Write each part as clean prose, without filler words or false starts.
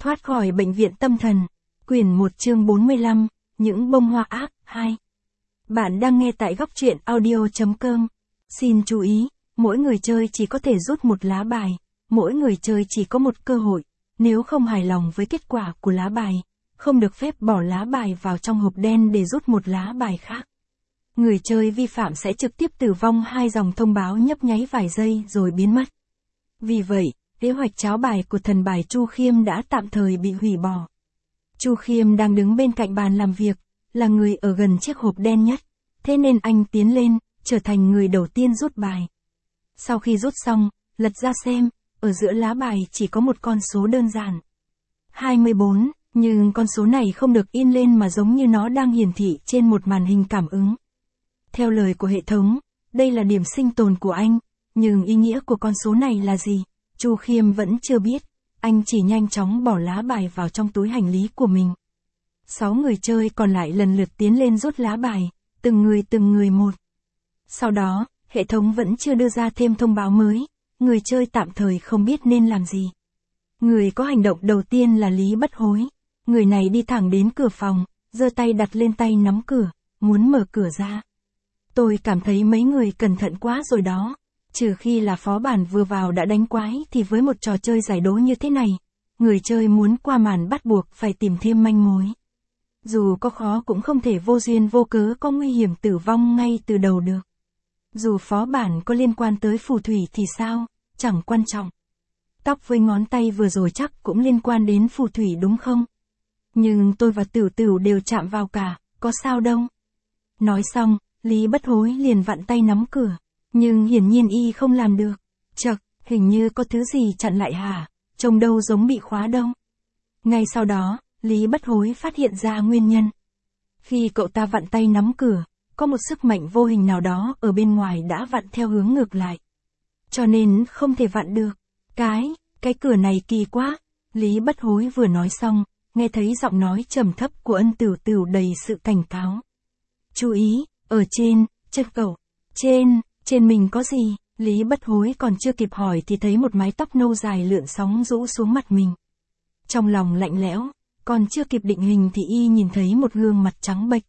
Thoát khỏi bệnh viện tâm thần. Quyển 1 chương 45, những bông hoa ác, 2. Bạn đang nghe tại góc truyện audio.com. Xin chú ý, mỗi người chơi chỉ có thể rút một lá bài, mỗi người chơi chỉ có một cơ hội, nếu không hài lòng với kết quả của lá bài, không được phép bỏ lá bài vào trong hộp đen để rút một lá bài khác. Người chơi vi phạm sẽ trực tiếp tử vong. 2 dòng thông báo nhấp nháy vài giây rồi biến mất. Vì vậy, kế hoạch tráo bài của thần bài Chu Khiêm đã tạm thời bị hủy bỏ. Chu Khiêm đang đứng bên cạnh bàn làm việc, là người ở gần chiếc hộp đen nhất, thế nên anh tiến lên, trở thành người đầu tiên rút bài. Sau khi rút xong, lật ra xem, ở giữa lá bài chỉ có một con số đơn giản. 24, nhưng con số này không được in lên mà giống như nó đang hiển thị trên một màn hình cảm ứng. Theo lời của hệ thống, đây là điểm sinh tồn của anh, nhưng ý nghĩa của con số này là gì? Chu Khiêm vẫn chưa biết, anh chỉ nhanh chóng bỏ lá bài vào trong túi hành lý của mình. 6 người chơi còn lại lần lượt tiến lên rút lá bài, từng người một. Sau đó, hệ thống vẫn chưa đưa ra thêm thông báo mới, người chơi tạm thời không biết nên làm gì. Người có hành động đầu tiên là Lý Bất Hối. Người này đi thẳng đến cửa phòng, giơ tay đặt lên tay nắm cửa, muốn mở cửa ra. Tôi cảm thấy mấy người cẩn thận quá rồi đó. Trừ khi là phó bản vừa vào đã đánh quái thì với một trò chơi giải đố như thế này, người chơi muốn qua màn bắt buộc phải tìm thêm manh mối. Dù có khó cũng không thể vô duyên vô cớ có nguy hiểm tử vong ngay từ đầu được. Dù phó bản có liên quan tới phù thủy thì sao, chẳng quan trọng. Tóc với ngón tay vừa rồi chắc cũng liên quan đến phù thủy đúng không? Nhưng tôi và Tửu Tửu đều chạm vào cả, có sao đâu. Nói xong, Lý Bất Hối liền vặn tay nắm cửa. Nhưng hiển nhiên y không làm được. Chậc, hình như có thứ gì chặn lại hả? Trông đâu giống bị khóa đâu. Ngay sau đó, Lý Bất Hối phát hiện ra nguyên nhân. Khi cậu ta vặn tay nắm cửa, có một sức mạnh vô hình nào đó ở bên ngoài đã vặn theo hướng ngược lại. Cho nên không thể vặn được. Cái cửa này kỳ quá. Lý Bất Hối vừa nói xong, nghe thấy giọng nói trầm thấp của Ân Tửu Tửu đầy sự cảnh cáo. Chú ý, ở trên, chân cậu. Trên mình có gì? Lý Bất Hối còn chưa kịp hỏi thì thấy một mái tóc nâu dài lượn sóng rũ xuống mặt mình. Trong lòng lạnh lẽo, còn chưa kịp định hình thì y nhìn thấy một gương mặt trắng bệch.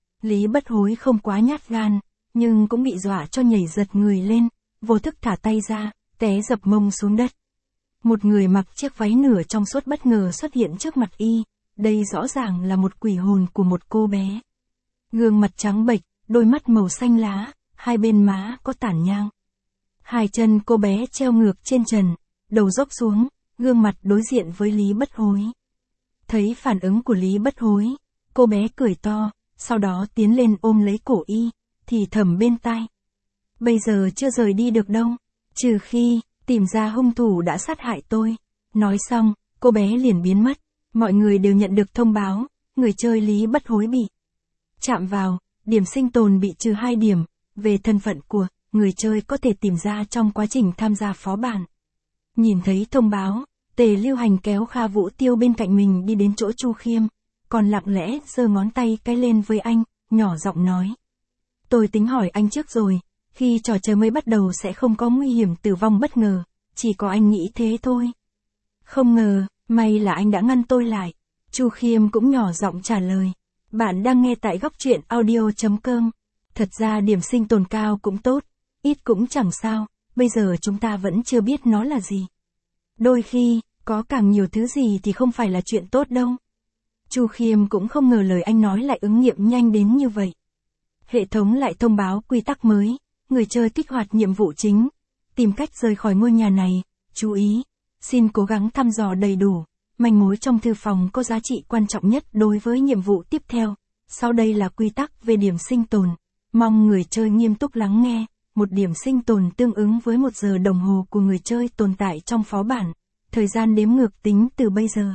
Lý Bất Hối không quá nhát gan, nhưng cũng bị dọa cho nhảy giật người lên, vô thức thả tay ra, té dập mông xuống đất. Một người mặc chiếc váy nửa trong suốt bất ngờ xuất hiện trước mặt y, đây rõ ràng là một quỷ hồn của một cô bé. Gương mặt trắng bệch, đôi mắt màu xanh lá, hai bên má có tản nhang. Hai chân cô bé treo ngược trên trần, đầu dốc xuống, gương mặt đối diện với Lý Bất Hối. Thấy phản ứng của Lý Bất Hối, cô bé cười to, sau đó tiến lên ôm lấy cổ y, thì thầm bên tai. Bây giờ chưa rời đi được đâu, trừ khi tìm ra hung thủ đã sát hại tôi. Nói xong, cô bé liền biến mất. Mọi người đều nhận được thông báo, người chơi Lý Bất Hối bị chạm vào, điểm sinh tồn bị trừ 2 điểm. Về thân phận của người chơi có thể tìm ra trong quá trình tham gia phó bản. Nhìn thấy thông báo, Tề Lưu Hành kéo Kha Vũ Tiêu bên cạnh mình đi đến chỗ Chu Khiêm, còn lặng lẽ giơ ngón tay cái lên với anh, nhỏ giọng nói. Tôi tính hỏi anh trước rồi, khi trò chơi mới bắt đầu sẽ không có nguy hiểm tử vong bất ngờ, chỉ có anh nghĩ thế thôi. Không ngờ, may là anh đã ngăn tôi lại. Chu Khiêm cũng nhỏ giọng trả lời. Bạn đang nghe tại góc truyện audio.com. Thật ra điểm sinh tồn cao cũng tốt, ít cũng chẳng sao, bây giờ chúng ta vẫn chưa biết nó là gì. Đôi khi, có càng nhiều thứ gì thì không phải là chuyện tốt đâu. Chu Khiêm cũng không ngờ lời anh nói lại ứng nghiệm nhanh đến như vậy. Hệ thống lại thông báo quy tắc mới, người chơi kích hoạt nhiệm vụ chính, tìm cách rời khỏi ngôi nhà này, chú ý, xin cố gắng thăm dò đầy đủ, manh mối trong thư phòng có giá trị quan trọng nhất đối với nhiệm vụ tiếp theo. Sau đây là quy tắc về điểm sinh tồn. Mong người chơi nghiêm túc lắng nghe, một điểm sinh tồn tương ứng với 1 giờ đồng hồ của người chơi tồn tại trong phó bản, thời gian đếm ngược tính từ bây giờ.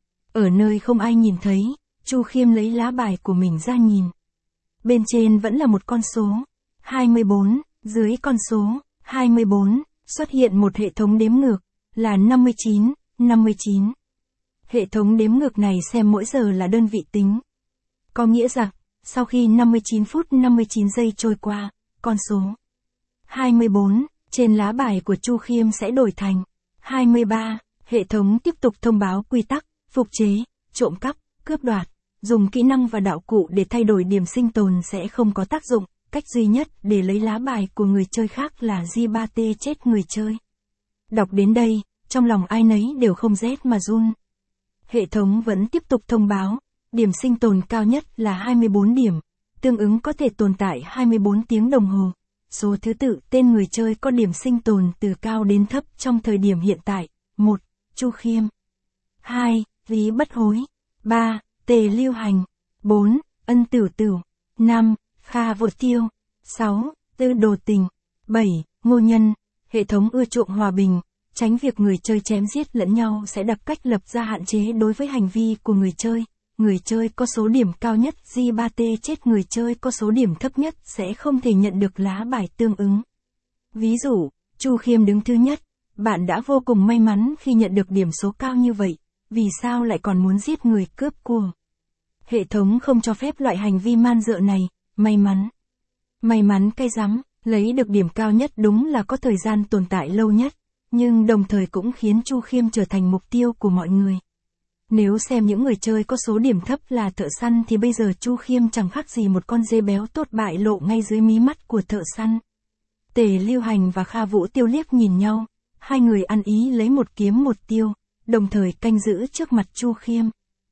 Ở nơi không ai nhìn thấy, Chu Khiêm lấy lá bài của mình ra nhìn. Bên trên vẫn là một con số, 24, dưới con số, 24, xuất hiện một hệ thống đếm ngược, là 59. Hệ thống đếm ngược này xem mỗi giờ là đơn vị tính. Có nghĩa rằng, sau khi 59 phút 59 giây trôi qua, con số 24 trên lá bài của Chu Khiêm sẽ đổi thành 23. Hệ thống tiếp tục thông báo quy tắc, phục chế, trộm cắp, cướp đoạt. Dùng kỹ năng và đạo cụ để thay đổi điểm sinh tồn sẽ không có tác dụng, cách duy nhất để lấy lá bài của người chơi khác là G3T chết người chơi. Đọc đến đây, trong lòng ai nấy đều không rét mà run. Hệ thống vẫn tiếp tục thông báo, điểm sinh tồn cao nhất là 24 điểm, tương ứng có thể tồn tại 24 tiếng đồng hồ. Số thứ tự tên người chơi có điểm sinh tồn từ cao đến thấp trong thời điểm hiện tại. 1. Chu Khiêm. 2. Lý Bất Hối. 3. Tề Lưu Hành. 4. Ân Tửu Tửu. 5. Kha Vô Tiêu. 6. Tư Đồ Tình. 7. Ngô Nhân. Hệ thống ưa chuộng hòa bình, tránh việc người chơi chém giết lẫn nhau sẽ đặt cách lập ra hạn chế đối với hành vi của người chơi. Người chơi có số điểm cao nhất G3T chết người chơi có số điểm thấp nhất sẽ không thể nhận được lá bài tương ứng. Ví dụ, Chu Khiêm đứng thứ nhất, bạn đã vô cùng may mắn khi nhận được điểm số cao như vậy, vì sao lại còn muốn giết người cướp của? Hệ thống không cho phép loại hành vi man dợ này, may mắn. May mắn cái rắm, lấy được điểm cao nhất đúng là có thời gian tồn tại lâu nhất, nhưng đồng thời cũng khiến Chu Khiêm trở thành mục tiêu của mọi người. Nếu xem những người chơi có số điểm thấp là thợ săn thì bây giờ Chu Khiêm chẳng khác gì một con dê béo tốt bại lộ ngay dưới mí mắt của thợ săn. Tề Lưu Hành và Kha Vũ Tiêu liếc nhìn nhau, hai người ăn ý lấy một kiếm một tiêu, đồng thời canh giữ trước mặt Chu Khiêm.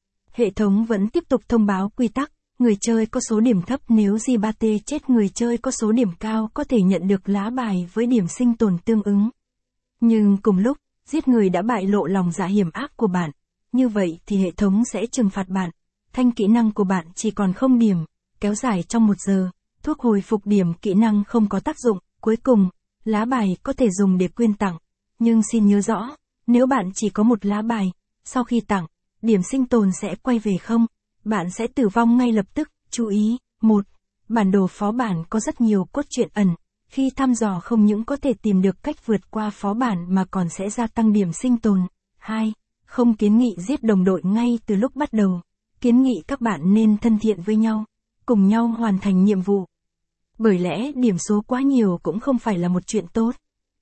Hệ thống vẫn tiếp tục thông báo quy tắc, người chơi có số điểm thấp nếu G3T chết người chơi có số điểm cao có thể nhận được lá bài với điểm sinh tồn tương ứng. Nhưng cùng lúc, giết người đã bại lộ lòng dạ hiểm ác của bạn. Như vậy thì hệ thống sẽ trừng phạt bạn. Thanh kỹ năng của bạn chỉ còn 0 điểm, kéo dài trong 1 giờ. Thuốc hồi phục điểm kỹ năng không có tác dụng. Cuối cùng, lá bài có thể dùng để quyên tặng. Nhưng xin nhớ rõ, nếu bạn chỉ có một lá bài, sau khi tặng, điểm sinh tồn sẽ quay về 0. Bạn sẽ tử vong ngay lập tức. Chú ý, 1. Bản đồ phó bản có rất nhiều cốt truyện ẩn. Khi thăm dò không những có thể tìm được cách vượt qua phó bản mà còn sẽ gia tăng điểm sinh tồn. 2. Không kiến nghị giết đồng đội ngay từ lúc bắt đầu. Kiến nghị các bạn nên thân thiện với nhau, cùng nhau hoàn thành nhiệm vụ. Bởi lẽ điểm số quá nhiều cũng không phải là một chuyện tốt.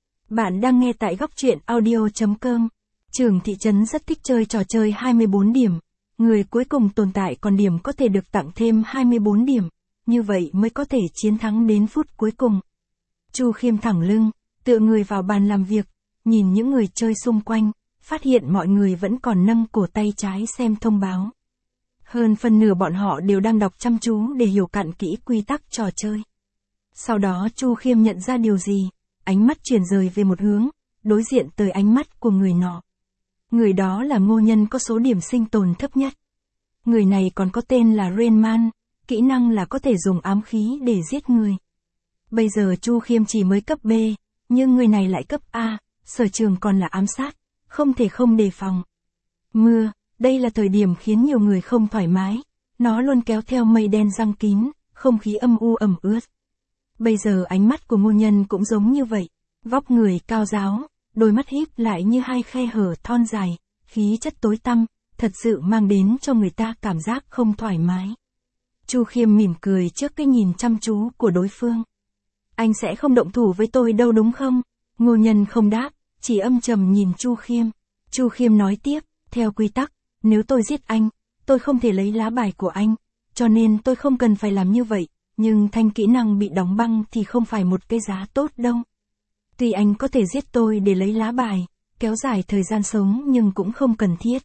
Bạn đang nghe tại góc truyện audio.com. Trưởng thị trấn rất thích chơi trò chơi 24 điểm. Người cuối cùng tồn tại còn điểm có thể được tặng thêm 24 điểm. Như vậy mới có thể chiến thắng đến phút cuối cùng. Chu Khiêm thẳng lưng, tựa người vào bàn làm việc, nhìn những người chơi xung quanh, phát hiện mọi người vẫn còn nâng cổ tay trái xem thông báo. Hơn phần nửa bọn họ đều đang đọc chăm chú để hiểu cặn kỹ quy tắc trò chơi. Sau đó Chu Khiêm nhận ra điều gì, ánh mắt chuyển rời về một hướng, đối diện tới ánh mắt của người nọ. Người đó là Ngô Nhân có số điểm sinh tồn thấp nhất. Người này còn có tên là Rainman, kỹ năng là có thể dùng ám khí để giết người. Bây giờ Chu Khiêm chỉ mới cấp B, nhưng người này lại cấp A, sở trường còn là ám sát, không thể không đề phòng. Mưa, đây là thời điểm khiến nhiều người không thoải mái, nó luôn kéo theo mây đen giăng kín, không khí âm u ẩm ướt. Bây giờ ánh mắt của Ngô Nhân cũng giống như vậy, vóc người cao ráo, đôi mắt híp lại như hai khe hở thon dài, khí chất tối tăm, thật sự mang đến cho người ta cảm giác không thoải mái. Chu Khiêm mỉm cười trước cái nhìn chăm chú của đối phương. Anh sẽ không động thủ với tôi đâu đúng không? Ngô Nhân không đáp, chỉ âm trầm nhìn Chu Khiêm. Chu Khiêm nói tiếp, theo quy tắc, nếu tôi giết anh, tôi không thể lấy lá bài của anh, cho nên tôi không cần phải làm như vậy, nhưng thanh kỹ năng bị đóng băng thì không phải một cái giá tốt đâu. Tuy anh có thể giết tôi để lấy lá bài, kéo dài thời gian sống nhưng cũng không cần thiết.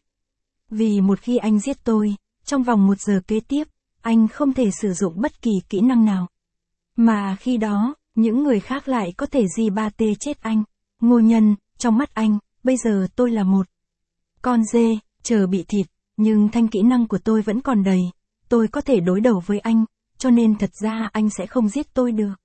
Vì một khi anh giết tôi, trong vòng 1 giờ kế tiếp, anh không thể sử dụng bất kỳ kỹ năng nào. Mà khi đó, những người khác lại có thể G3T chết anh. Ngô Nhân, trong mắt anh, bây giờ tôi là một con dê, chờ bị thịt, nhưng thanh kỹ năng của tôi vẫn còn đầy. Tôi có thể đối đầu với anh, cho nên thật ra anh sẽ không giết tôi được.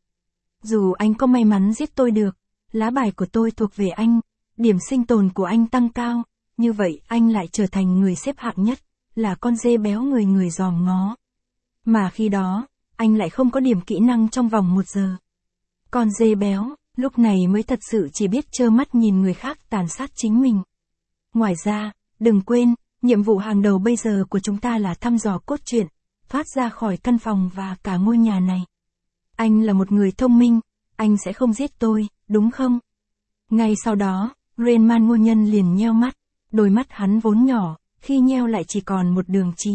Dù anh có may mắn giết tôi được, lá bài của tôi thuộc về anh, điểm sinh tồn của anh tăng cao, như vậy anh lại trở thành người xếp hạng nhất, là con dê béo người người dòm ngó. Mà khi đó, anh lại không có điểm kỹ năng trong vòng 1 giờ. Con dê béo, lúc này mới thật sự chỉ biết trơ mắt nhìn người khác tàn sát chính mình. Ngoài ra, đừng quên, nhiệm vụ hàng đầu bây giờ của chúng ta là thăm dò cốt truyện, thoát ra khỏi căn phòng và cả ngôi nhà này. Anh là một người thông minh, anh sẽ không giết tôi, đúng không? Ngay sau đó, Rainman Ngô Nhân liền nheo mắt, đôi mắt hắn vốn nhỏ, khi nheo lại chỉ còn một đường chì.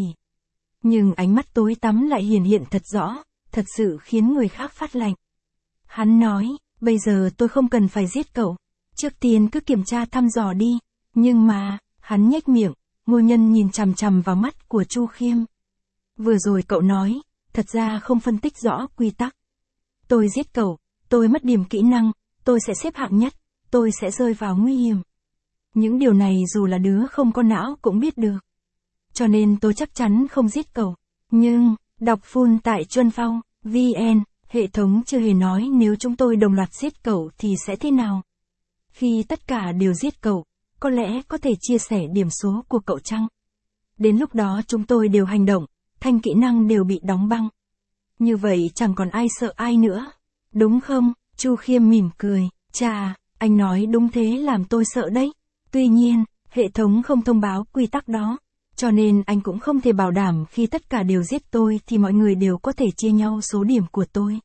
Nhưng ánh mắt tối tăm lại hiển hiện thật rõ, thật sự khiến người khác phát lạnh. Hắn nói, bây giờ tôi không cần phải giết cậu. Trước tiên cứ kiểm tra thăm dò đi. Nhưng mà, hắn nhếch miệng, Ngô Nhân nhìn chằm chằm vào mắt của Chu Khiêm. Vừa rồi cậu nói, thật ra không phân tích rõ quy tắc. Tôi giết cậu, tôi mất điểm kỹ năng, tôi sẽ xếp hạng nhất, tôi sẽ rơi vào nguy hiểm. Những điều này dù là đứa không có não cũng biết được. Cho nên tôi chắc chắn không giết cậu. Nhưng, đọc full tại Chuân Phong, VN, hệ thống chưa hề nói nếu chúng tôi đồng loạt giết cậu thì sẽ thế nào. Khi tất cả đều giết cậu, có lẽ có thể chia sẻ điểm số của cậu chăng? Đến lúc đó chúng tôi đều hành động, thanh kỹ năng đều bị đóng băng. Như vậy chẳng còn ai sợ ai nữa. Đúng không? Chu Khiêm mỉm cười. Chà, anh nói đúng thế làm tôi sợ đấy. Tuy nhiên, hệ thống không thông báo quy tắc đó. Cho nên anh cũng không thể bảo đảm khi tất cả đều giết tôi thì mọi người đều có thể chia nhau số điểm của tôi.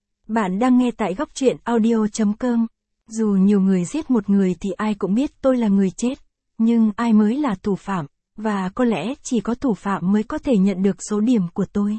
Bạn đang nghe tại góc truyện audio.com. Dù nhiều người giết một người thì ai cũng biết tôi là người chết. Nhưng ai mới là thủ phạm, và có lẽ chỉ có thủ phạm mới có thể nhận được số điểm của tôi.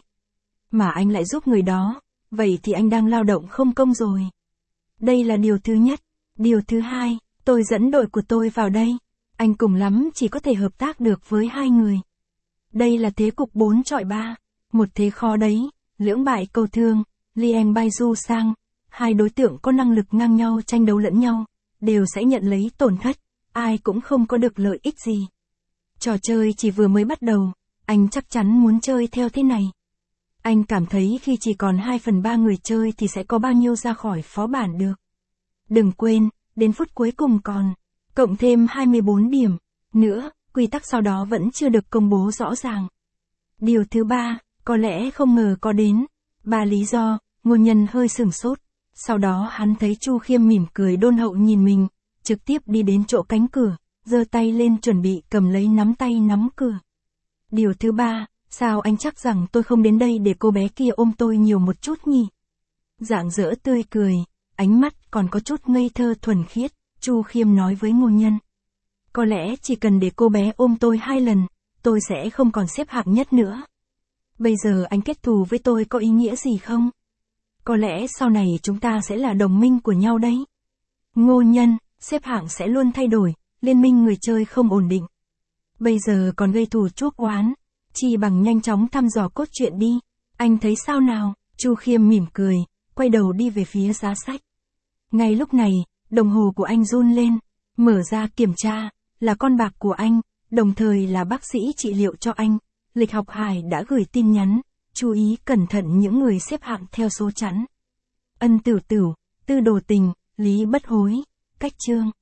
Mà anh lại giúp người đó, vậy thì anh đang lao động không công rồi. Đây là điều thứ nhất. Điều thứ hai, tôi dẫn đội của tôi vào đây. Anh cùng lắm chỉ có thể hợp tác được với 2 người. Đây là thế cục 4-3. Một thế khó đấy, lưỡng bại câu thương, Liang Baidu sang. 2 đối tượng có năng lực ngang nhau tranh đấu lẫn nhau, đều sẽ nhận lấy tổn thất, ai cũng không có được lợi ích gì. Trò chơi chỉ vừa mới bắt đầu, anh chắc chắn muốn chơi theo thế này. Anh cảm thấy khi chỉ còn 2/3 người chơi thì sẽ có bao nhiêu ra khỏi phó bản được. Đừng quên, đến phút cuối cùng còn cộng thêm 24 điểm nữa, quy tắc sau đó vẫn chưa được công bố rõ ràng. Điều thứ 3, có lẽ không ngờ có đến 3 lý do. Ngô Nhân hơi sửng sốt. Sau đó hắn thấy Chu Khiêm mỉm cười đôn hậu nhìn mình, trực tiếp đi đến chỗ cánh cửa, giơ tay lên chuẩn bị cầm lấy nắm tay nắm cửa. Điều thứ 3, sao anh chắc rằng tôi không đến đây để cô bé kia ôm tôi nhiều một chút nhỉ? Rạng rỡ tươi cười, ánh mắt còn có chút ngây thơ thuần khiết, Chu Khiêm nói với Ngô Nhân. Có lẽ chỉ cần để cô bé ôm tôi 2 lần, tôi sẽ không còn xếp hạng nhất nữa. Bây giờ anh kết thù với tôi có ý nghĩa gì không? Có lẽ sau này chúng ta sẽ là đồng minh của nhau đấy. Ngô Nhân, xếp hạng sẽ luôn thay đổi, liên minh người chơi không ổn định. Bây giờ còn gây thù chuốc oán, chi bằng nhanh chóng thăm dò cốt truyện đi. Anh thấy sao nào? Chu Khiêm mỉm cười, quay đầu đi về phía giá sách. Ngay lúc này, đồng hồ của anh run lên, mở ra kiểm tra, là con bạc của anh, đồng thời là bác sĩ trị liệu cho anh. Lịch Học Hải đã gửi tin nhắn, chú ý cẩn thận những người xếp hạng theo số chẵn. Ân Tửu Tửu, Tư Đồ Tình, Lý Bất Hối, Cách Chương.